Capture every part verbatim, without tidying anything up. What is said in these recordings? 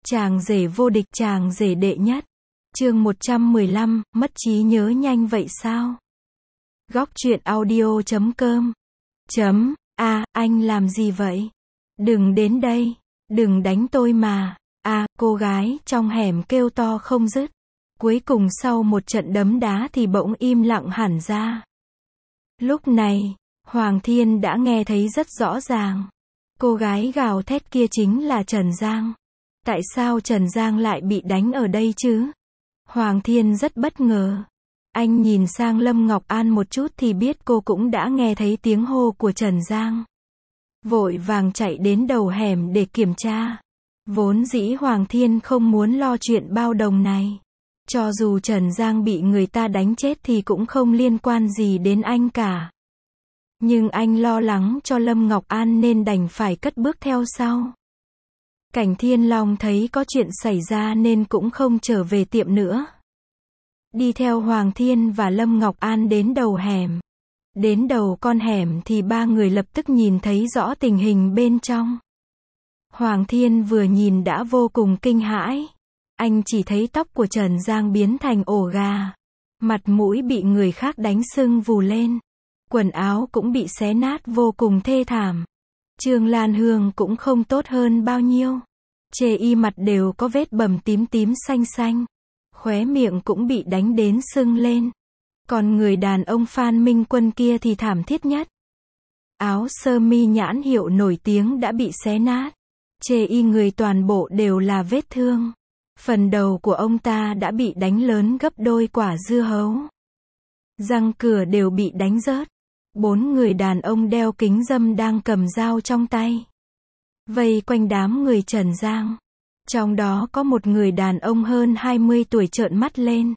Chàng rể vô địch, chàng rể đệ nhất. Chương một trăm mười lăm, mất trí nhớ nhanh vậy sao? Góc truyện audio chấm com. Chấm, a, anh làm gì vậy? Đừng đến đây, đừng đánh tôi mà. A, cô gái trong hẻm kêu to không dứt. Cuối cùng sau một trận đấm đá thì bỗng im lặng hẳn ra. Lúc này, Hoàng Thiên đã nghe thấy rất rõ ràng. Cô gái gào thét kia chính là Trần Giang. Tại sao Trần Giang lại bị đánh ở đây chứ? Hoàng Thiên rất bất ngờ. Anh nhìn sang Lâm Ngọc An một chút thì biết cô cũng đã nghe thấy tiếng hô của Trần Giang. Vội vàng chạy đến đầu hẻm để kiểm tra. Vốn dĩ Hoàng Thiên không muốn lo chuyện bao đồng này. Cho dù Trần Giang bị người ta đánh chết thì cũng không liên quan gì đến anh cả. Nhưng anh lo lắng cho Lâm Ngọc An nên đành phải cất bước theo sau. Cảnh Thiên Long thấy có chuyện xảy ra nên cũng không trở về tiệm nữa. Đi theo Hoàng Thiên và Lâm Ngọc An đến đầu hẻm. Đến đầu con hẻm thì ba người lập tức nhìn thấy rõ tình hình bên trong. Hoàng Thiên vừa nhìn đã vô cùng kinh hãi. Anh chỉ thấy tóc của Trần Giang biến thành ổ gà. Mặt mũi bị người khác đánh sưng vù lên. Quần áo cũng bị xé nát vô cùng thê thảm. Trương Lan Hương cũng không tốt hơn bao nhiêu. Chê y mặt đều có vết bầm tím tím xanh xanh. Khóe miệng cũng bị đánh đến sưng lên. Còn người đàn ông Phan Minh Quân kia thì thảm thiết nhất. Áo sơ mi nhãn hiệu nổi tiếng đã bị xé nát. Chê y người toàn bộ đều là vết thương. Phần đầu của ông ta đã bị đánh lớn gấp đôi quả dưa hấu. Răng cửa đều bị đánh rớt. Bốn người đàn ông đeo kính râm đang cầm dao trong tay. Vây quanh đám người Trần Giang. Trong đó có một người đàn ông hơn hai mươi tuổi trợn mắt lên.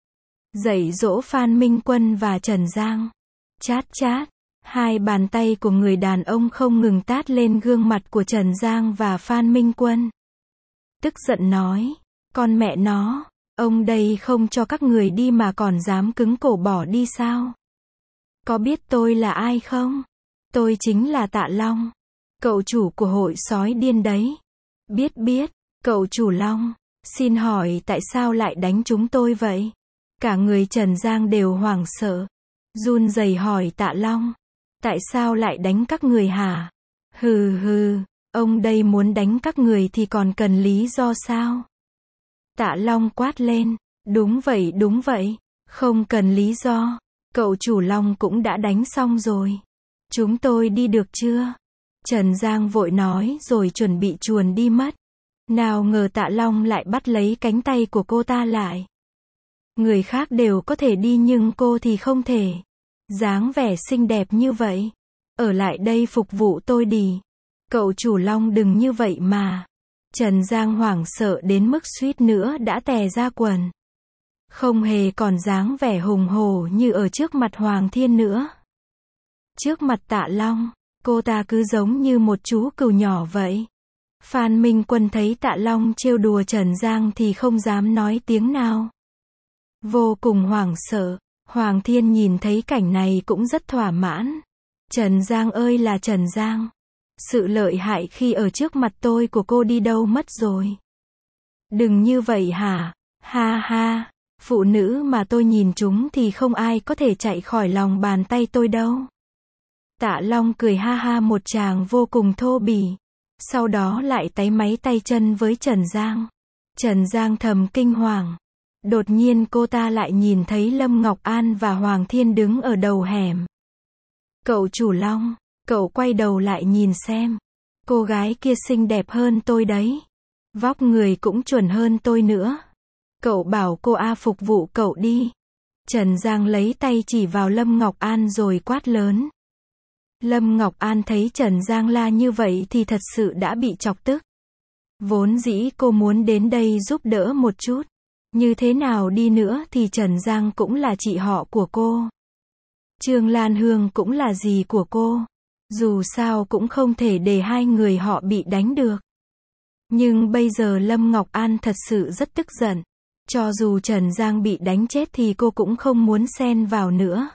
Dạy dỗ Phan Minh Quân và Trần Giang. Chát chát. Hai bàn tay của người đàn ông không ngừng tát lên gương mặt của Trần Giang và Phan Minh Quân. Tức giận nói. Con mẹ nó, ông đây không cho các người đi mà còn dám cứng cổ bỏ đi sao? Có biết tôi là ai không? Tôi chính là Tạ Long. Cậu chủ của hội sói điên đấy. Biết biết, cậu chủ Long, xin hỏi tại sao lại đánh chúng tôi vậy? Cả người Trần Giang đều hoảng sợ. Run rẩy hỏi Tạ Long. Tại sao lại đánh các người hả? Hừ hừ, ông đây muốn đánh các người thì còn cần lý do sao? Tạ Long quát lên. Đúng vậy đúng vậy. Không cần lý do. Cậu chủ Long cũng đã đánh xong rồi. Chúng tôi đi được chưa? Trần Giang vội nói rồi chuẩn bị chuồn đi mất. Nào ngờ Tạ Long lại bắt lấy cánh tay của cô ta lại. Người khác đều có thể đi nhưng cô thì không thể. Dáng vẻ xinh đẹp như vậy. Ở lại đây phục vụ tôi đi. Cậu chủ Long đừng như vậy mà. Trần Giang hoảng sợ đến mức suýt nữa đã tè ra quần. Không hề còn dáng vẻ hùng hổ như ở trước mặt Hoàng Thiên nữa. Trước mặt Tạ Long, cô ta cứ giống như một chú cừu nhỏ vậy. Phan Minh Quân thấy Tạ Long trêu đùa Trần Giang thì không dám nói tiếng nào. Vô cùng hoảng sợ, Hoàng Thiên nhìn thấy cảnh này cũng rất thỏa mãn. Trần Giang ơi là Trần Giang. Sự lợi hại khi ở trước mặt tôi của cô đi đâu mất rồi? Đừng như vậy hả? Ha ha, phụ nữ mà tôi nhìn chúng thì không ai có thể chạy khỏi lòng bàn tay tôi đâu. Tạ Long cười ha ha một tràng vô cùng thô bỉ. Sau đó lại táy máy tay chân với Trần Giang. Trần Giang thầm kinh hoàng. Đột nhiên cô ta lại nhìn thấy Lâm Ngọc An và Hoàng Thiên đứng ở đầu hẻm. Cậu chủ Long, cậu quay đầu lại nhìn xem. Cô gái kia xinh đẹp hơn tôi đấy. Vóc người cũng chuẩn hơn tôi nữa. Cậu bảo cô A phục vụ cậu đi. Trần Giang lấy tay chỉ vào Lâm Ngọc An rồi quát lớn. Lâm Ngọc An thấy Trần Giang la như vậy thì thật sự đã bị chọc tức. Vốn dĩ cô muốn đến đây giúp đỡ một chút. Như thế nào đi nữa thì Trần Giang cũng là chị họ của cô. Trương Lan Hương cũng là dì của cô. Dù sao cũng không thể để hai người họ bị đánh được. Nhưng bây giờ Lâm Ngọc An thật sự rất tức giận. Cho dù Trần Giang bị đánh chết thì cô cũng không muốn xen vào nữa.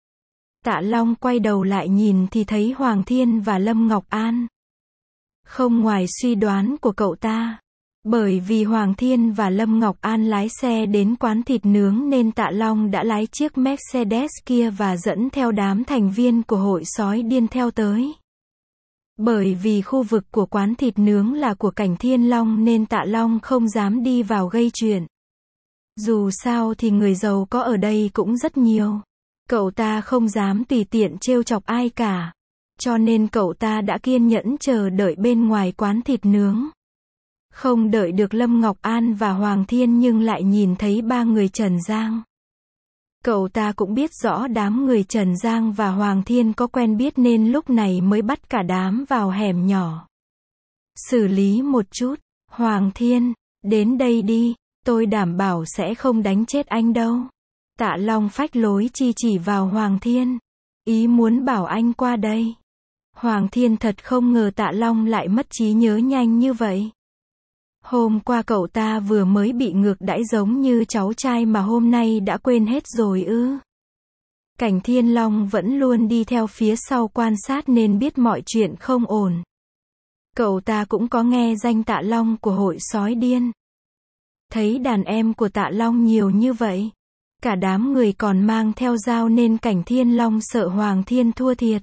Tạ Long quay đầu lại nhìn thì thấy Hoàng Thiên và Lâm Ngọc An. Không ngoài suy đoán của cậu ta. Bởi vì Hoàng Thiên và Lâm Ngọc An lái xe đến quán thịt nướng nên Tạ Long đã lái chiếc Mercedes kia và dẫn theo đám thành viên của hội sói điên theo tới. Bởi vì khu vực của quán thịt nướng là của Cảnh Thiên Long nên Tạ Long không dám đi vào gây chuyện. Dù sao thì người giàu có ở đây cũng rất nhiều. Cậu ta không dám tùy tiện trêu chọc ai cả. Cho nên cậu ta đã kiên nhẫn chờ đợi bên ngoài quán thịt nướng. Không đợi được Lâm Ngọc An và Hoàng Thiên nhưng lại nhìn thấy ba người Trần Giang. Cậu ta cũng biết rõ đám người Trần Giang và Hoàng Thiên có quen biết nên lúc này mới bắt cả đám vào hẻm nhỏ. Xử lý một chút. Hoàng Thiên, đến đây đi, tôi đảm bảo sẽ không đánh chết anh đâu. Tạ Long phách lối chi chỉ vào Hoàng Thiên. Ý muốn bảo anh qua đây. Hoàng Thiên thật không ngờ Tạ Long lại mất trí nhớ nhanh như vậy. Hôm qua cậu ta vừa mới bị ngược đãi giống như cháu trai mà hôm nay đã quên hết rồi ư. Cảnh Thiên Long vẫn luôn đi theo phía sau quan sát nên biết mọi chuyện không ổn. Cậu ta cũng có nghe danh Tạ Long của hội sói điên. Thấy đàn em của Tạ Long nhiều như vậy. Cả đám người còn mang theo dao nên Cảnh Thiên Long sợ Hoàng Thiên thua thiệt.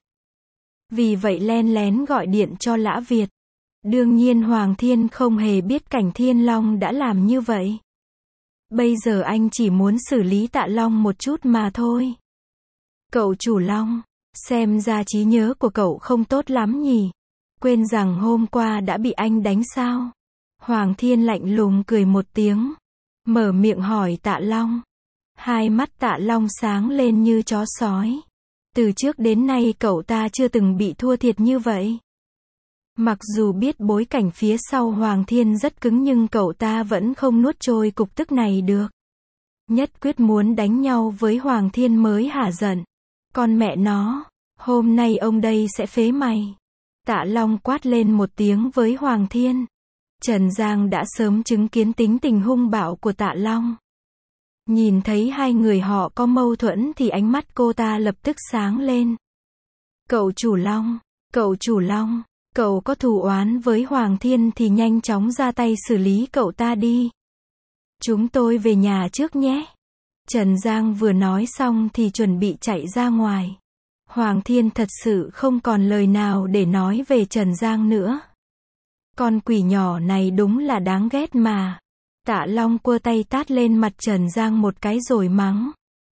Vì vậy len lén gọi điện cho Lã Việt. Đương nhiên Hoàng Thiên không hề biết Cảnh Thiên Long đã làm như vậy. Bây giờ anh chỉ muốn xử lý Tạ Long một chút mà thôi. Cậu chủ Long, xem ra trí nhớ của cậu không tốt lắm nhỉ. Quên rằng hôm qua đã bị anh đánh sao? Hoàng Thiên lạnh lùng cười một tiếng. Mở miệng hỏi Tạ Long. Hai mắt Tạ Long sáng lên như chó sói. Từ trước đến nay cậu ta chưa từng bị thua thiệt như vậy. Mặc dù biết bối cảnh phía sau Hoàng Thiên rất cứng nhưng cậu ta vẫn không nuốt trôi cục tức này được. Nhất quyết muốn đánh nhau với Hoàng Thiên mới hả giận. Con mẹ nó, hôm nay ông đây sẽ phế mày. Tạ Long quát lên một tiếng với Hoàng Thiên. Trần Giang đã sớm chứng kiến tính tình hung bạo của Tạ Long. Nhìn thấy hai người họ có mâu thuẫn thì ánh mắt cô ta lập tức sáng lên. Cậu chủ Long, cậu chủ Long, cậu có thù oán với Hoàng Thiên thì nhanh chóng ra tay xử lý cậu ta đi. Chúng tôi về nhà trước nhé. Trần Giang vừa nói xong thì chuẩn bị chạy ra ngoài. Hoàng Thiên thật sự không còn lời nào để nói về Trần Giang nữa. Con quỷ nhỏ này đúng là đáng ghét mà. Tạ Long quơ tay tát lên mặt Trần Giang một cái rồi mắng.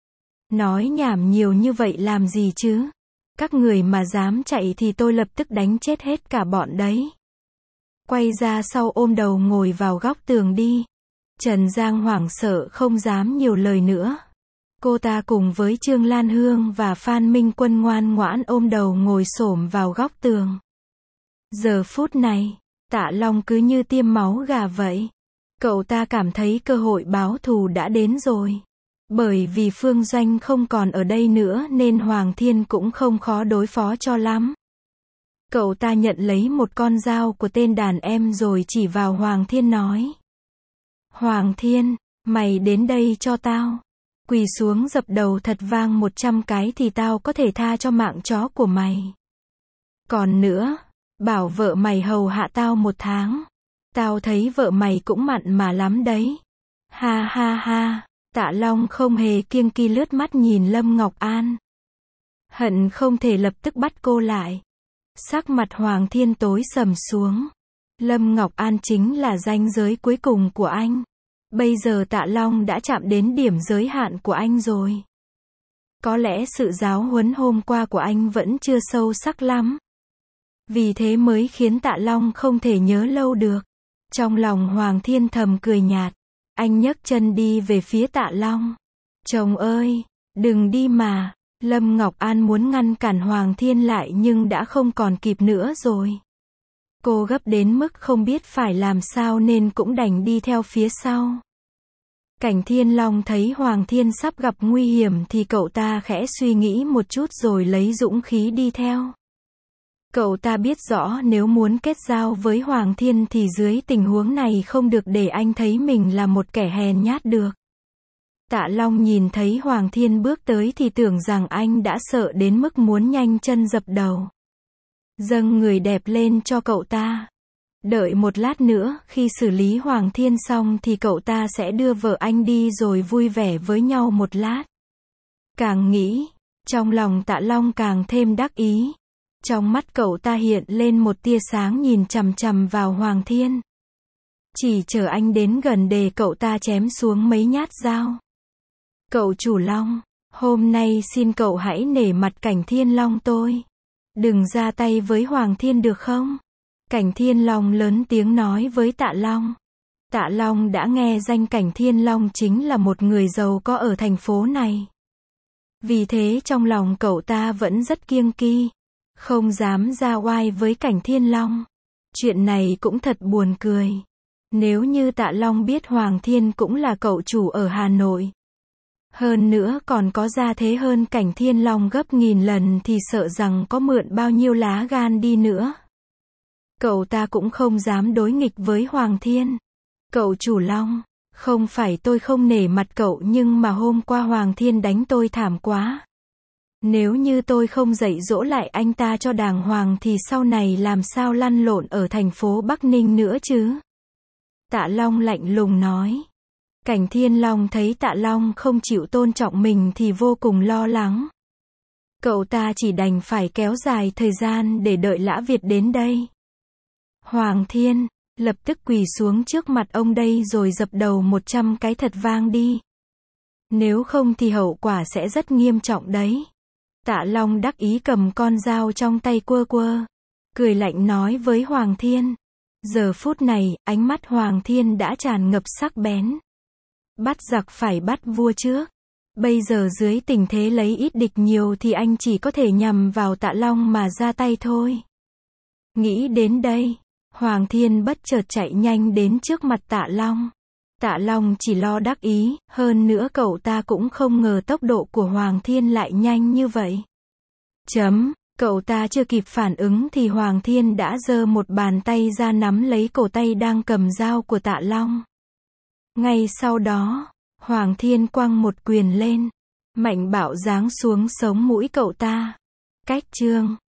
Nói nhảm nhiều như vậy làm gì chứ? Các người mà dám chạy thì tôi lập tức đánh chết hết cả bọn đấy. Quay ra sau ôm đầu ngồi vào góc tường đi. Trần Giang hoảng sợ không dám nhiều lời nữa. Cô ta cùng với Trương Lan Hương và Phan Minh Quân ngoan ngoãn ôm đầu ngồi xổm vào góc tường. Giờ phút này, Tạ Long cứ như tiêm máu gà vậy. Cậu ta cảm thấy cơ hội báo thù đã đến rồi. Bởi vì Phương Doanh không còn ở đây nữa nên Hoàng Thiên cũng không khó đối phó cho lắm. Cậu ta nhận lấy một con dao của tên đàn em rồi chỉ vào Hoàng Thiên nói. Hoàng Thiên, mày đến đây cho tao. Quỳ xuống dập đầu thật vang một trăm cái thì tao có thể tha cho mạng chó của mày. Còn nữa, bảo vợ mày hầu hạ tao một tháng. Tao thấy vợ mày cũng mặn mà lắm đấy. Ha ha ha, Tạ Long không hề kiêng kỵ lướt mắt nhìn Lâm Ngọc An. Hận không thể lập tức bắt cô lại. Sắc mặt Hoàng Thiên tối sầm xuống. Lâm Ngọc An chính là ranh giới cuối cùng của anh. Bây giờ Tạ Long đã chạm đến điểm giới hạn của anh rồi. Có lẽ sự giáo huấn hôm qua của anh vẫn chưa sâu sắc lắm. Vì thế mới khiến Tạ Long không thể nhớ lâu được. Trong lòng Hoàng Thiên thầm cười nhạt. Anh nhấc chân đi về phía Tạ Long. Chồng ơi, đừng đi mà. Lâm Ngọc An muốn ngăn cản Hoàng Thiên lại nhưng đã không còn kịp nữa rồi. Cô gấp đến mức không biết phải làm sao nên cũng đành đi theo phía sau. Cảnh Thiên Long thấy Hoàng Thiên sắp gặp nguy hiểm thì cậu ta khẽ suy nghĩ một chút rồi lấy dũng khí đi theo. Cậu ta biết rõ nếu muốn kết giao với Hoàng Thiên thì dưới tình huống này không được để anh thấy mình là một kẻ hèn nhát được. Tạ Long nhìn thấy Hoàng Thiên bước tới thì tưởng rằng anh đã sợ đến mức muốn nhanh chân dập đầu. Dâng người đẹp lên cho cậu ta. Đợi một lát nữa, khi xử lý Hoàng Thiên xong thì cậu ta sẽ đưa vợ anh đi rồi vui vẻ với nhau một lát. Càng nghĩ, trong lòng Tạ Long càng thêm đắc ý. Trong mắt cậu ta hiện lên một tia sáng nhìn chằm chằm vào Hoàng Thiên. Chỉ chờ anh đến gần để cậu ta chém xuống mấy nhát dao. Cậu chủ Long, hôm nay xin cậu hãy nể mặt Cảnh Thiên Long tôi. Đừng ra tay với Hoàng Thiên được không? Cảnh Thiên Long lớn tiếng nói với Tạ Long. Tạ Long đã nghe danh Cảnh Thiên Long chính là một người giàu có ở thành phố này. Vì thế trong lòng cậu ta vẫn rất kiêng kỵ, không dám ra oai với Cảnh Thiên Long. Chuyện này cũng thật buồn cười. Nếu như Tạ Long biết Hoàng Thiên cũng là cậu chủ ở Hà Nội, hơn nữa còn có gia thế hơn Cảnh Thiên Long gấp nghìn lần thì sợ rằng có mượn bao nhiêu lá gan đi nữa, cậu ta cũng không dám đối nghịch với Hoàng Thiên. Cậu chủ Long, không phải tôi không nể mặt cậu nhưng mà hôm qua Hoàng Thiên đánh tôi thảm quá. Nếu như tôi không dạy dỗ lại anh ta cho đàng hoàng thì sau này làm sao lăn lộn ở thành phố Bắc Ninh nữa chứ? Tạ Long lạnh lùng nói. Cảnh Thiên Long thấy Tạ Long không chịu tôn trọng mình thì vô cùng lo lắng. Cậu ta chỉ đành phải kéo dài thời gian để đợi Lã Việt đến đây. Hoàng Thiên, lập tức quỳ xuống trước mặt ông đây rồi dập đầu một trăm cái thật vang đi. Nếu không thì hậu quả sẽ rất nghiêm trọng đấy. Tạ Long đắc ý cầm con dao trong tay quơ quơ, cười lạnh nói với Hoàng Thiên. Giờ phút này, ánh mắt Hoàng Thiên đã tràn ngập sắc bén. Bắt giặc phải bắt vua trước. Bây giờ dưới tình thế lấy ít địch nhiều thì anh chỉ có thể nhằm vào Tạ Long mà ra tay thôi. Nghĩ đến đây, Hoàng Thiên bất chợt chạy nhanh đến trước mặt Tạ Long. Tạ Long chỉ lo đắc ý, hơn nữa cậu ta cũng không ngờ tốc độ của Hoàng Thiên lại nhanh như vậy. Chấm, cậu ta chưa kịp phản ứng thì Hoàng Thiên đã giơ một bàn tay ra nắm lấy cổ tay đang cầm dao của Tạ Long. Ngay sau đó, Hoàng Thiên quăng một quyền lên, mạnh bạo giáng xuống sống mũi cậu ta. Cách chương